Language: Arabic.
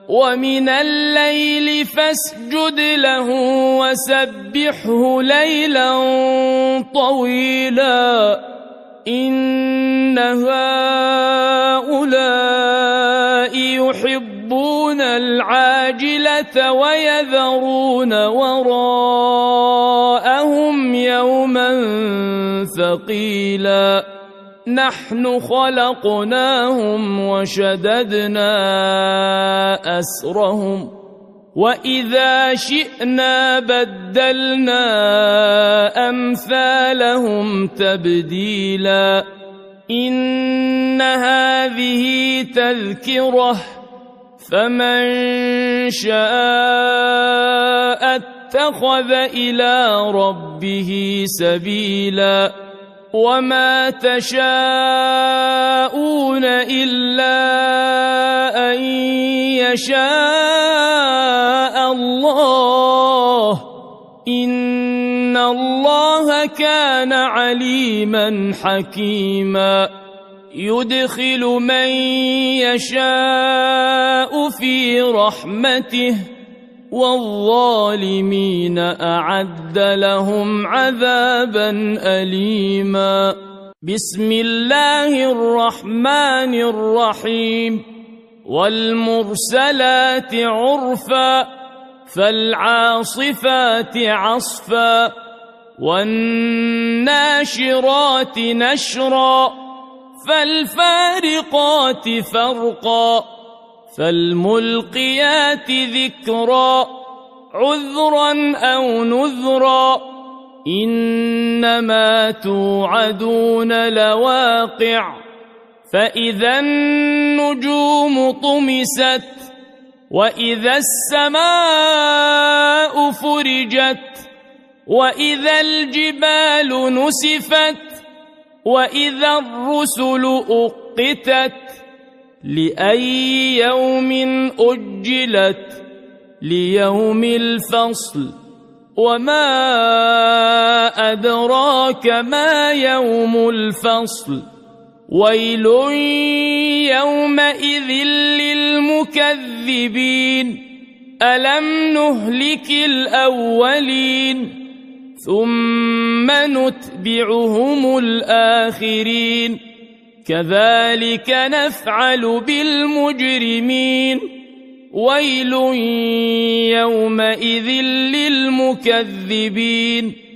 ومن الليل فاسجد له وسبحه ليلا طويلا إن هؤلاء يحبون العاجلة ويذرون وراءهم يوما ثقيلا نحن خلقناهم وشددنا أسرهم وإذا شئنا بدلنا أمثالهم تبديلا إن هذه تذكرة فمن شاء اتخذ إلى ربه سبيلا وما تشاءون إلا أن يشاء الله إن الله كان عليما حكيما يدخل من يشاء في رحمته والظالمين أعد لهم عذابا أليما بسم الله الرحمن الرحيم والمرسلات عرفا فالعاصفات عصفا والناشرات نشرا فالفارقات فرقا فالملقيات ذكرا عذرا أو نذرا إنما توعدون لواقع فإذا النجوم طمست وإذا السماء فرجت وإذا الجبال نسفت وإذا الرسل أقتت لأي يوم أجلت ليوم الفصل وما أدراك ما يوم الفصل ويل يومئذ للمكذبين ألم نهلك الأولين ثم نتبعهم الآخرين كذلك نفعل بالمجرمين ويل يومئذ للمكذبين